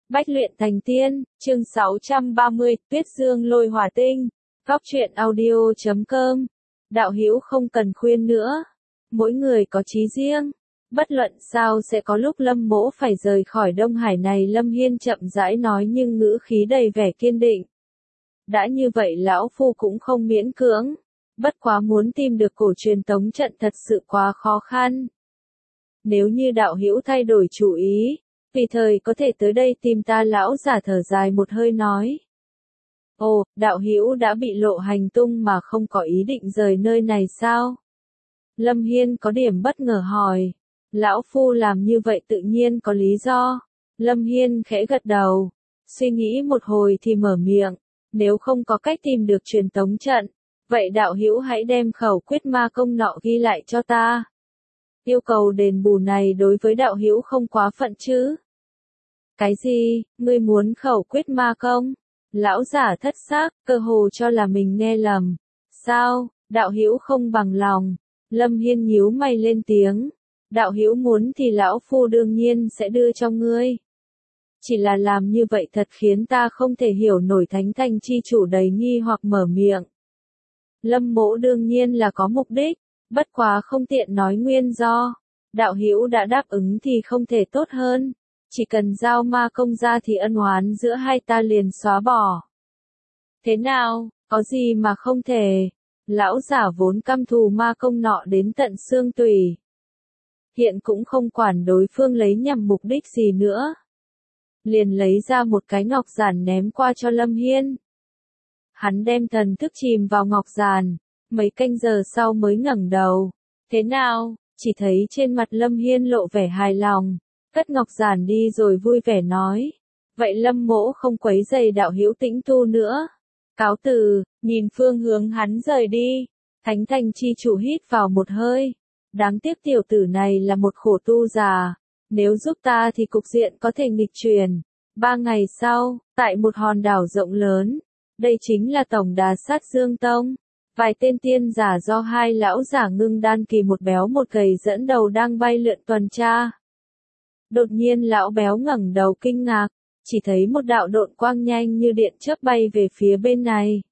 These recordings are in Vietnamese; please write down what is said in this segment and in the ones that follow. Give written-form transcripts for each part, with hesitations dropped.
Bách luyện thành tiên, chương 630, Tuyết Dương lôi hỏa tinh. Góc truyện audio.com. Đạo hữu không cần khuyên nữa. Mỗi người có chí riêng. Bất luận sao sẽ có lúc Lâm Mỗ phải rời khỏi Đông Hải này, Lâm Hiên chậm rãi nói nhưng ngữ khí đầy vẻ kiên định. Đã như vậy lão phu cũng không miễn cưỡng. Bất quá muốn tìm được cổ truyền tống trận thật sự quá khó khăn. Nếu như đạo hữu thay đổi chủ ý, tùy thời có thể tới đây tìm ta. Lão giả thở dài một hơi nói. Ồ, đạo hữu đã bị lộ hành tung mà không có ý định rời nơi này sao? Lâm Hiên có điểm bất ngờ hỏi. Lão phu làm như vậy tự nhiên có lý do. Lâm Hiên khẽ gật đầu, suy nghĩ một hồi thì mở miệng. Nếu không có cách tìm được truyền tống trận, vậy đạo hữu hãy đem khẩu quyết ma công nọ ghi lại cho ta. Yêu cầu đền bù này đối với đạo hữu không quá phận chứ? Cái gì, ngươi muốn khẩu quyết ma công? Lão giả thất xác, cơ hồ cho là mình nghe lầm. Sao, đạo hữu không bằng lòng? Lâm Hiên nhíu mày lên tiếng. Đạo hữu muốn thì lão phu đương nhiên sẽ đưa cho ngươi. Chỉ là làm như vậy thật khiến ta không thể hiểu nổi. Thánh Thành chi chủ đầy nghi hoặc mở miệng. Lâm Mỗ đương nhiên là có mục đích, bất quá không tiện nói nguyên do. Đạo hữu đã đáp ứng thì không thể tốt hơn. Chỉ cần giao ma công ra thì ân oán giữa hai ta liền xóa bỏ. Thế nào, có gì mà không thể? Lão giả vốn căm thù ma công nọ đến tận xương tủy. Hiện cũng không quản đối phương lấy nhằm mục đích gì nữa. Liền lấy ra một cái ngọc giản ném qua cho Lâm Hiên. Hắn đem thần thức chìm vào ngọc giản, mấy canh giờ sau mới ngẩng đầu. Thế nào? Chỉ thấy trên mặt Lâm Hiên lộ vẻ hài lòng, cất ngọc giản đi rồi vui vẻ nói. Vậy Lâm Mỗ không quấy rầy đạo hữu tĩnh tu nữa. Cáo từ, nhìn phương hướng hắn rời đi. Thánh Thành chi chủ hít vào một hơi. Đáng tiếc tiểu tử này là một khổ tu già. Nếu giúp ta thì cục diện có thể nghịch chuyển. 3 ngày sau, tại một hòn đảo rộng lớn. Đây chính là tổng đà sát Dương Tông. Vài tên tiên giả do hai lão giả ngưng đan kỳ một béo một gầy dẫn đầu đang bay lượn tuần tra. Đột nhiên lão béo ngẩng đầu kinh ngạc, chỉ thấy một đạo độn quang nhanh như điện chớp bay về phía bên này.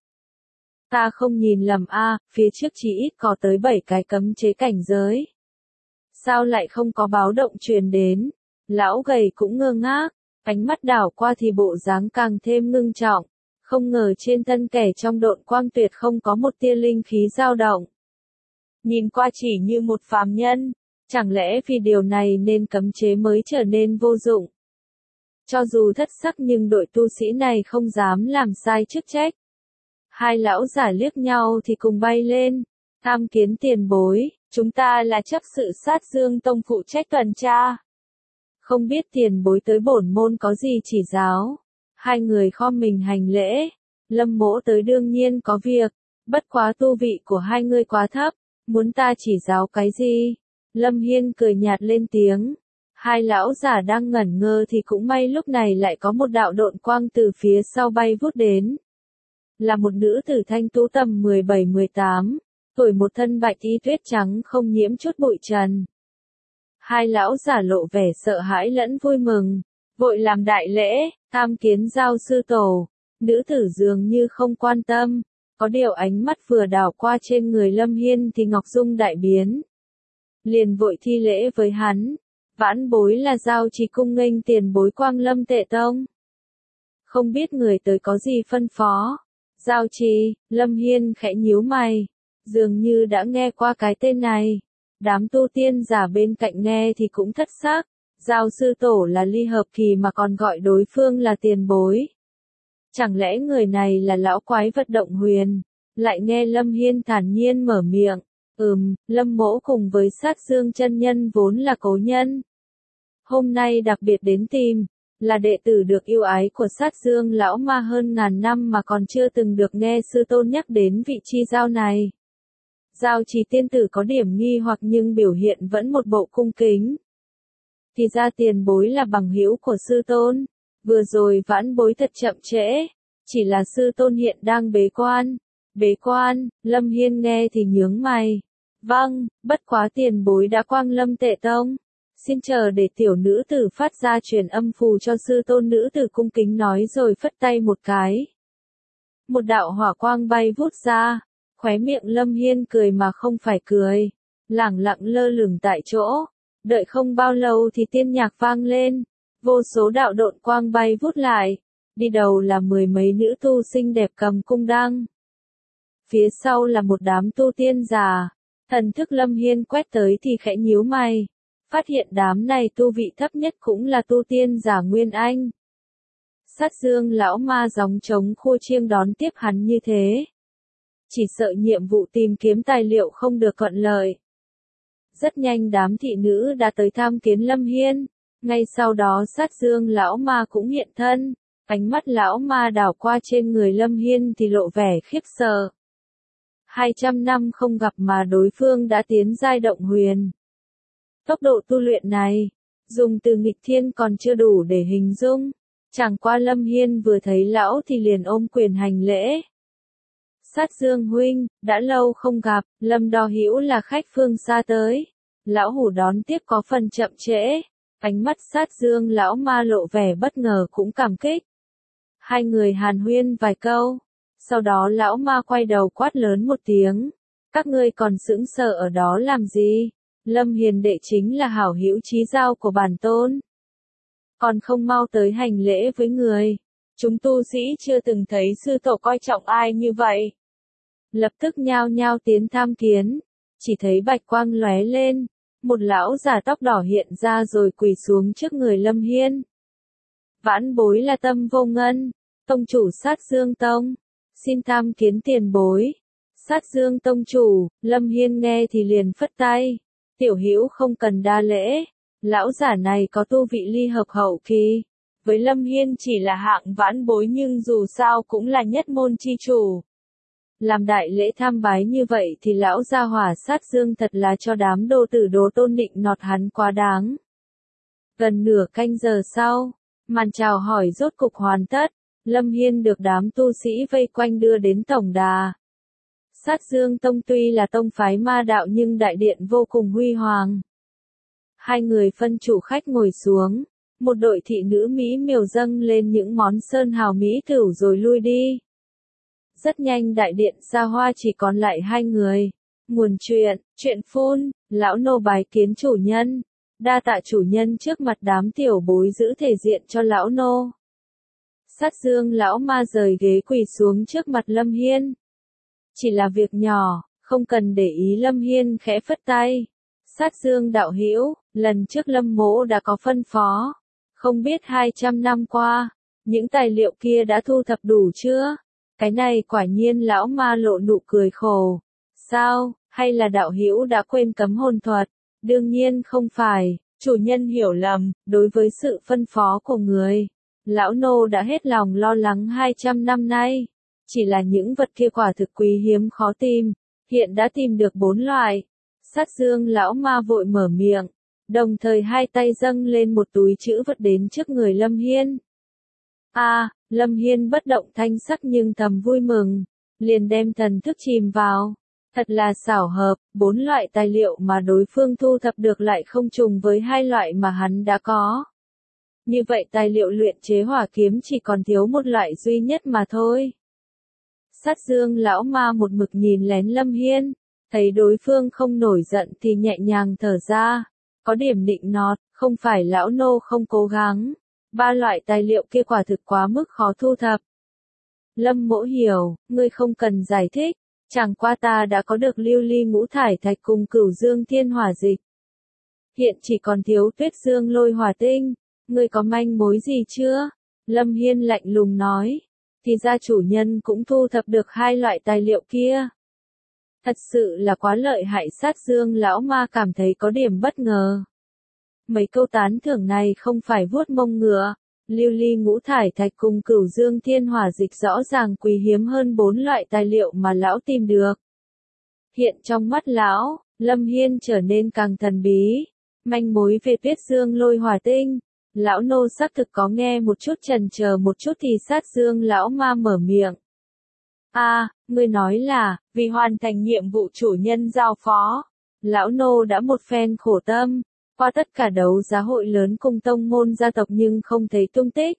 Ta không nhìn lầm a, phía trước chỉ ít có tới 7 cái cấm chế cảnh giới. Sao lại không có báo động truyền đến? Lão gầy cũng ngơ ngác, ánh mắt đảo qua thì bộ dáng càng thêm ngưng trọng. Không ngờ trên thân kẻ trong độn quang tuyệt không có một tia linh khí dao động. Nhìn qua chỉ như một phàm nhân, chẳng lẽ vì điều này nên cấm chế mới trở nên vô dụng? Cho dù thất sắc nhưng đội tu sĩ này không dám làm sai chức trách. Hai lão giả liếc nhau thì cùng bay lên. Tham kiến tiền bối, chúng ta là chấp sự sát Dương Tông phụ trách tuần tra. Không biết tiền bối tới bổn môn có gì chỉ giáo? Hai người khom mình hành lễ. Lâm Mỗ tới đương nhiên có việc, bất quá tu vị của hai người quá thấp, muốn ta chỉ giáo cái gì? Lâm Hiên cười nhạt lên tiếng. Hai lão giả đang ngẩn ngơ thì cũng may lúc này lại có một đạo độn quang từ phía sau bay vút đến. Là một nữ tử thanh tú tầm 17-18, tuổi, một thân bạch y tuyết trắng không nhiễm chút bụi trần. Hai lão giả lộ vẻ sợ hãi lẫn vui mừng, vội làm đại lễ, tham kiến giao sư tổ. Nữ tử dường như không quan tâm, có điều ánh mắt vừa đảo qua trên người Lâm Hiên thì ngọc dung đại biến. Liền vội thi lễ với hắn. Vãn bối là Giao Trì cung nghênh tiền bối Quang Lâm Tệ Tông. Không biết người tới có gì phân phó? Giao Trì, Lâm Hiên khẽ nhíu mày, dường như đã nghe qua cái tên này. Đám tu tiên giả bên cạnh nghe thì cũng thất xác. Giao sư tổ là ly hợp kỳ mà còn gọi đối phương là tiền bối. Chẳng lẽ người này là lão quái vật Động Huyền? Lại nghe Lâm Hiên thản nhiên mở miệng. Lâm Mỗ cùng với Sát Dương chân nhân vốn là cố nhân. Hôm nay đặc biệt đến tìm, là đệ tử được yêu ái của Sát Dương lão ma hơn ngàn năm mà còn chưa từng được nghe sư tôn nhắc đến vị chi giao này. Giao Trì tiên tử có điểm nghi hoặc nhưng biểu hiện vẫn một bộ cung kính. Thì ra tiền bối là bằng hữu của sư tôn. Vừa rồi vãn bối thật chậm trễ, chỉ là sư tôn hiện đang bế quan. Bế quan, Lâm Hiên nghe thì nhướng mày. Vâng, bất quá tiền bối đã Quang Lâm Tệ Tông. Xin chờ để tiểu nữ tử phát ra truyền âm phù cho sư tôn. Nữ tử cung kính nói rồi phất tay một cái. Một đạo hỏa quang bay vút ra, khóe miệng Lâm Hiên cười mà không phải cười, lẳng lặng lơ lửng tại chỗ. Đợi không bao lâu thì tiên nhạc vang lên, vô số đạo độn quang bay vút lại, đi đầu là 10 mấy nữ tu xinh đẹp cầm cung đăng. Phía sau là một đám tu tiên già, thần thức Lâm Hiên quét tới thì khẽ nhíu mày, phát hiện đám này tu vị thấp nhất cũng là tu tiên giả Nguyên Anh. Sát Dương lão ma gióng trống khua chiêng đón tiếp hắn như thế. Chỉ sợ nhiệm vụ tìm kiếm tài liệu không được thuận lợi. Rất nhanh đám thị nữ đã tới tham kiến Lâm Hiên, ngay sau đó Sát Dương lão ma cũng hiện thân, ánh mắt lão ma đảo qua trên người Lâm Hiên thì lộ vẻ khiếp sợ. 200 năm không gặp mà đối phương đã tiến giai động huyền. Tốc độ tu luyện này, dùng từ nghịch thiên còn chưa đủ để hình dung. Chẳng qua Lâm Hiên vừa thấy lão thì liền ôm quyền hành lễ. Sát Dương huynh, đã lâu không gặp, Lâm Đo Hữu là khách phương xa tới. Lão hủ đón tiếp có phần chậm trễ. Ánh mắt Sát Dương lão ma lộ vẻ bất ngờ cũng cảm kích. Hai người hàn huyên vài câu. Sau đó lão ma quay đầu quát lớn một tiếng. Các ngươi còn sững sờ ở đó làm gì? Lâm Hiền đệ chính là hảo hữu chí giao của bản tôn. Còn không mau tới hành lễ với người. Chúng tu sĩ chưa từng thấy sư tổ coi trọng ai như vậy. Lập tức nhao nhao tiến tham kiến. Chỉ thấy bạch quang lóe lên. Một lão già tóc đỏ hiện ra rồi quỳ xuống trước người Lâm Hiên. Vãn bối là Tâm Vô Ngân, tông chủ Sát Dương Tông. Xin tham kiến tiền bối. Sát Dương tông chủ, Lâm Hiên nghe thì liền phất tay. Tiểu hữu không cần đa lễ. Lão giả này có tu vị ly hợp hậu kỳ. Với Lâm Hiên chỉ là hạng vãn bối nhưng dù sao cũng là nhất môn chi chủ. Làm đại lễ tham bái như vậy thì lão gia hỏa Sát Dương thật là cho đám đô tử đố tôn định nọt hắn quá đáng. Gần nửa canh giờ sau, màn chào hỏi rốt cục hoàn tất. Lâm Hiên được đám tu sĩ vây quanh đưa đến tổng đà. Sát Dương Tông tuy là tông phái ma đạo nhưng đại điện vô cùng huy hoàng. Hai người phân chủ khách ngồi xuống, một đội thị nữ mỹ miều dâng lên những món sơn hào mỹ tửu rồi lui đi. Rất nhanh đại điện xa hoa chỉ còn lại hai người. Nguồn chuyện phun, lão nô bái kiến chủ nhân. Đa tạ chủ nhân trước mặt đám tiểu bối giữ thể diện cho lão nô. Sát Dương lão ma rời ghế quỳ xuống trước mặt Lâm Hiên. Chỉ là việc nhỏ, không cần để ý. Lâm Hiên khẽ phất tay. Sát Dương đạo hữu, lần trước Lâm mỗ đã có phân phó. Không biết 200 năm qua, những tài liệu kia đã thu thập đủ chưa? Cái này quả nhiên lão ma lộ nụ cười khổ. Sao, hay là đạo hữu đã quên cấm hồn thuật? Đương nhiên không phải, chủ nhân hiểu lầm, đối với sự phân phó của người. Lão nô đã hết lòng lo lắng 200 năm nay. Chỉ là những vật kia quả thực quý hiếm khó tìm, hiện đã tìm được 4 loại. Sát Dương lão ma vội mở miệng, đồng thời hai tay dâng lên một túi trữ vật đến trước người Lâm Hiên. Lâm Hiên bất động thanh sắc nhưng thầm vui mừng, liền đem thần thức chìm vào. Thật là xảo hợp, 4 loại tài liệu mà đối phương thu thập được lại không trùng với 2 loại mà hắn đã có. Như vậy tài liệu luyện chế hỏa kiếm chỉ còn thiếu một loại duy nhất mà thôi. Sát Dương lão ma một mực nhìn lén Lâm Hiên, thấy đối phương không nổi giận thì nhẹ nhàng thở ra, có điểm định nọt, không phải lão nô không cố gắng, 3 loại tài liệu kia quả thực quá mức khó thu thập. Lâm mỗ hiểu, ngươi không cần giải thích, chẳng qua ta đã có được lưu ly ngũ thải thạch cùng cửu dương thiên hỏa dịch. Hiện chỉ còn thiếu tuyết dương lôi hỏa tinh, ngươi có manh mối gì chưa? Lâm Hiên lạnh lùng nói. Thì ra chủ nhân cũng thu thập được 2 loại tài liệu kia. Thật sự là quá lợi hại. Sát Dương lão ma cảm thấy có điểm bất ngờ. Mấy câu tán thưởng này không phải vuốt mông ngựa. Lưu ly ngũ thải thạch cùng cửu dương thiên hỏa dịch rõ ràng quý hiếm hơn 4 loại tài liệu mà lão tìm được. Hiện trong mắt lão, Lâm Hiên trở nên càng thần bí. Manh mối về tuyết dương lôi hỏa tinh. Lão nô xác thực có nghe một chút, chần chờ một chút thì Sát Dương lão ma mở miệng. Ngươi nói là, vì hoàn thành nhiệm vụ chủ nhân giao phó, lão nô đã một phen khổ tâm, qua tất cả đấu giá hội lớn cùng tông môn gia tộc nhưng không thấy tung tích.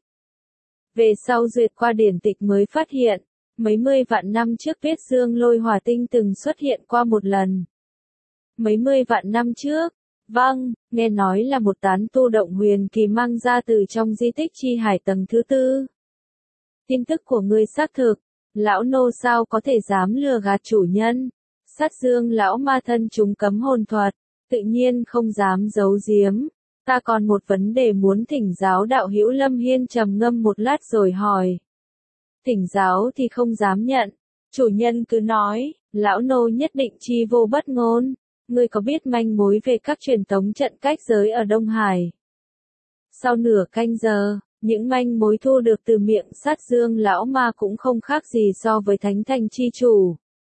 Về sau duyệt qua điển tịch mới phát hiện, mấy mươi vạn năm trước Tuyết Dương Lôi Hỏa Tinh từng xuất hiện qua một lần. Mấy mươi vạn năm trước, vâng, nghe nói là một tán tu động huyền kỳ mang ra từ trong di tích chi hải tầng thứ tư. Tin tức của ngươi xác thực, lão nô sao có thể dám lừa gạt chủ nhân. Sát Dương lão ma thân chúng cấm hồn thuật, tự nhiên không dám giấu giếm. Ta còn một vấn đề muốn thỉnh giáo đạo hữu. Lâm Hiên trầm ngâm một lát rồi hỏi. Thỉnh giáo thì không dám nhận, chủ nhân cứ nói, lão nô nhất định chi vô bất ngôn. Ngươi có biết manh mối về các truyền tống trận cách giới ở Đông Hải? Sau nửa canh giờ, những manh mối thu được từ miệng Sát Dương lão ma cũng không khác gì so với Thánh Thành chi chủ.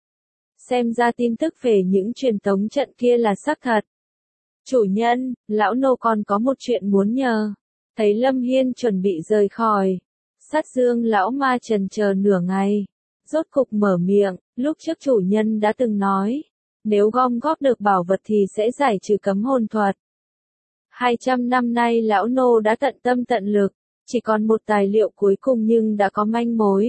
Xem ra tin tức về những truyền tống trận kia là xác thật. Chủ nhân, lão nô còn có một chuyện muốn nhờ. Thấy Lâm Hiên chuẩn bị rời khỏi, Sát Dương lão ma chần chờ nửa ngày, rốt cục mở miệng. Lúc trước chủ nhân đã từng nói, nếu gom góp được bảo vật thì sẽ giải trừ cấm hồn thuật. 200 năm nay lão nô đã tận tâm tận lực, chỉ còn một tài liệu cuối cùng nhưng đã có manh mối.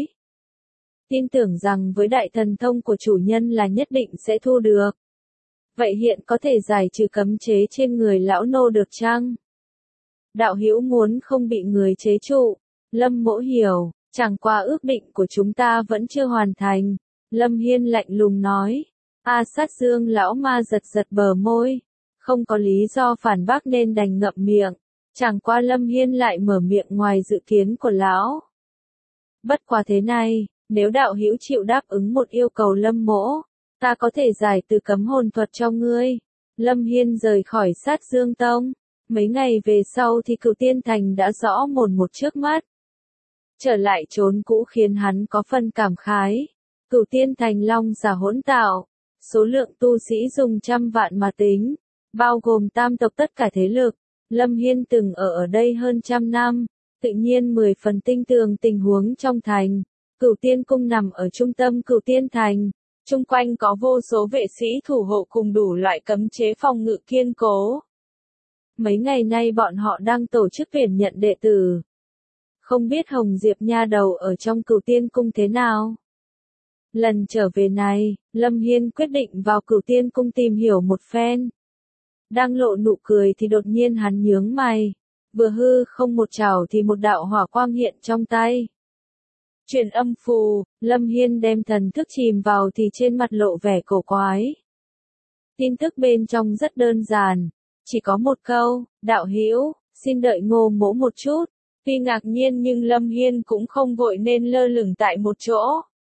Tin tưởng rằng với đại thần thông của chủ nhân là nhất định sẽ thu được. Vậy hiện có thể giải trừ cấm chế trên người lão nô được chăng? Đạo hữu muốn không bị người chế trụ. Lâm Mỗ hiểu, chẳng qua ước định của chúng ta vẫn chưa hoàn thành. Lâm Hiên lạnh lùng nói. Sát Dương lão ma giật giật bờ môi. Không có lý do phản bác nên đành ngậm miệng. Chẳng qua Lâm Hiên lại mở miệng ngoài dự kiến của lão. Bất quá thế này, nếu đạo hữu chịu đáp ứng một yêu cầu Lâm Mỗ, ta có thể giải từ cấm hồn thuật cho ngươi. Lâm Hiên rời khỏi Sát Dương Tông. Mấy ngày về sau thì Cửu Tiên Thành đã rõ mồn một trước mắt. Trở lại chốn cũ khiến hắn có phần cảm khái. Cửu Tiên Thành long giả hỗn tạo, số lượng tu sĩ dùng trăm vạn mà tính, bao gồm tam tộc tất cả thế lực. Lâm Hiên từng ở đây hơn trăm năm, tự nhiên 10 phần tinh tường tình huống trong thành. Cửu Tiên Cung nằm ở trung tâm Cửu Tiên Thành, chung quanh có vô số vệ sĩ thủ hộ cùng đủ loại cấm chế phòng ngự kiên cố. Mấy ngày nay bọn họ đang tổ chức tuyển nhận đệ tử. Không biết Hồng Diệp nha đầu ở trong Cửu Tiên Cung thế nào? Lần trở về này, Lâm Hiên quyết định vào Cửu Tiên Cung tìm hiểu một phen. Đang lộ nụ cười thì đột nhiên hắn nhướng mày. Vừa hư không một chảo thì một đạo hỏa quang hiện trong tay. Truyền âm phù, Lâm Hiên đem thần thức chìm vào thì trên mặt lộ vẻ cổ quái. Tin tức bên trong rất đơn giản, chỉ có một câu, đạo hữu, xin đợi Ngô Mỗ một chút. Tuy ngạc nhiên nhưng Lâm Hiên cũng không vội nên lơ lửng tại một chỗ.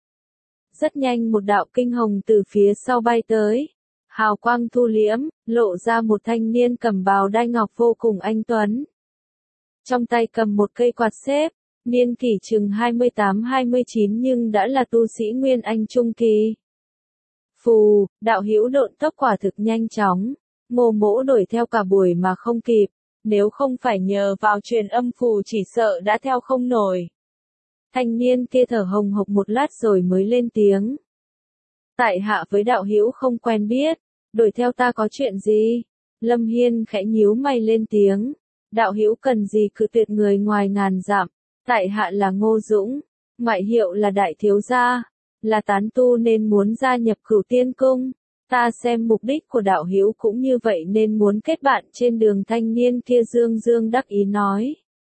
Rất nhanh một đạo kinh hồng từ phía sau bay tới. Hào quang thu liễm, lộ ra một thanh niên cầm bào đai ngọc vô cùng anh tuấn. Trong tay cầm một cây quạt xếp, niên kỷ chừng 28-29 nhưng đã là tu sĩ Nguyên Anh Trung Kỳ. Phù, đạo hữu độn tốc quả thực nhanh chóng, Ngô Mỗ đuổi theo cả buổi mà không kịp, nếu không phải nhờ vào truyền âm phù chỉ sợ đã theo không nổi. Thanh niên kia thở hồng hộc một lát rồi mới lên tiếng. Tại hạ với đạo hữu không quen biết, đuổi theo ta có chuyện gì? Lâm Hiên khẽ nhíu mày lên tiếng. Đạo hữu cần gì cự tuyệt người ngoài ngàn dặm, tại hạ là Ngô Dũng, ngoại hiệu là đại thiếu gia, là tán tu nên muốn gia nhập Cửu Tiên Cung. Ta xem mục đích của đạo hữu cũng như vậy nên muốn kết bạn trên đường. Thanh niên kia dương dương đắc ý nói.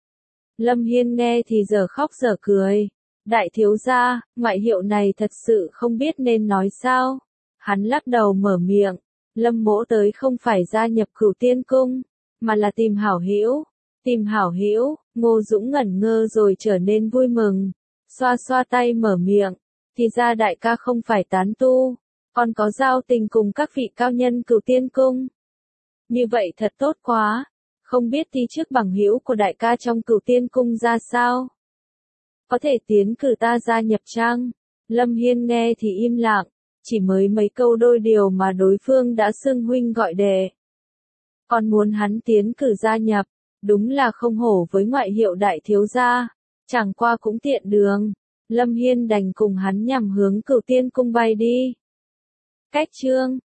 Lâm Hiên nghe thì giờ khóc giờ cười. Đại thiếu gia, ngoại hiệu này thật sự không biết nên nói sao. Hắn lắc đầu mở miệng. Lâm Mỗ tới không phải gia nhập Cửu Tiên Cung, mà là tìm hảo hữu. Tìm hảo hữu, Ngô Dũng ngẩn ngơ rồi trở nên vui mừng. Xoa xoa tay mở miệng. Thì ra đại ca không phải tán tu, còn có giao tình cùng các vị cao nhân Cửu Tiên Cung. Như vậy thật tốt quá. Không biết thi trước bằng hữu của đại ca trong Cửu Tiên Cung ra sao? Có thể tiến cử ta gia nhập chăng? Lâm Hiên nghe thì im lặng, chỉ mới mấy câu đôi điều mà đối phương đã xưng huynh gọi đệ. Còn muốn hắn tiến cử gia nhập, đúng là không hổ với ngoại hiệu đại thiếu gia, chẳng qua cũng tiện đường. Lâm Hiên đành cùng hắn nhằm hướng Cửu Tiên Cung bay đi. Cách chương